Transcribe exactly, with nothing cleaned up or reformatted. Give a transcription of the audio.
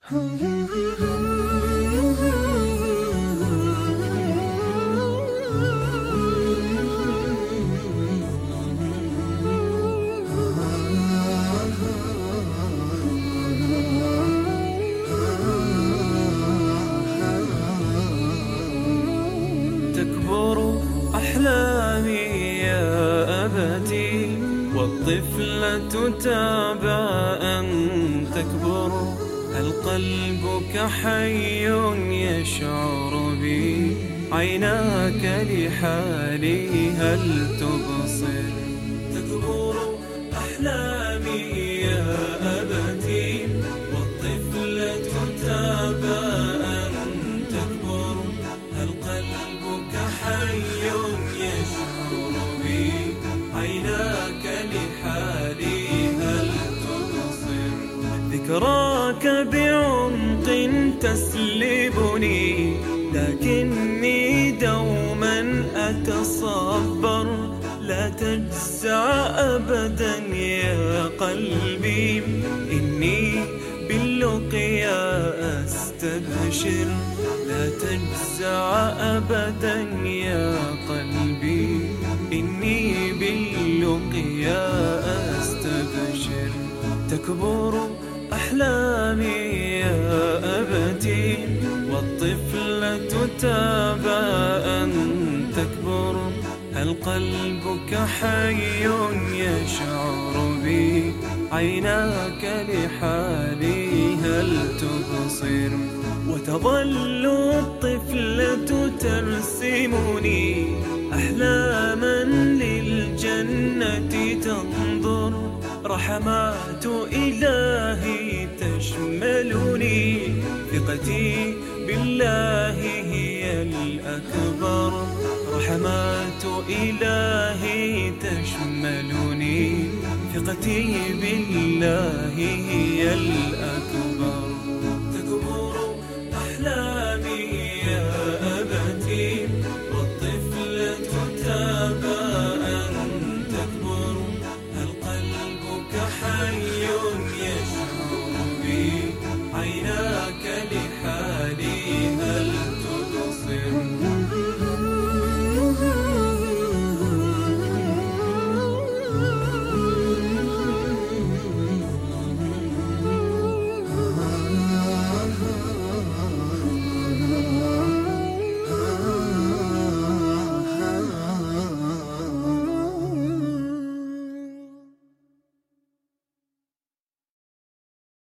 تكبر أحلامي يا أبتي، والطفلة تابى أن تكبر. هل قلبك حي يشعر بي؟ عيناك لحالي هل تبصر؟ تكبر أحلامي يا أبتي، والطفلة تابى أن تكبر. هل قلبك حي يشعر بي؟ عيناك لحالي هل تبصر؟ ذكراك بعمق تسلبني، لكني دوما أتصبر. لا تجزع أبدا يا قلبي، إني باللقيا أستبشر. لا تجزع أبدا يا قلبي، إني باللقيا أستبشر. تكبر أحلامي يا أبتي، والطفلة تابى أن تكبر. هل قلبك حي يشعر بي؟ عيناك لحالي هل تبصر؟ وتظل الطفلة ترسمني أحلاما للجنة تنظر. رحمات إلهي تشملني، ثقتي بالله هي الأكبر. رحمات إلهي تشملني، ثقتي بالله هي الأكبر.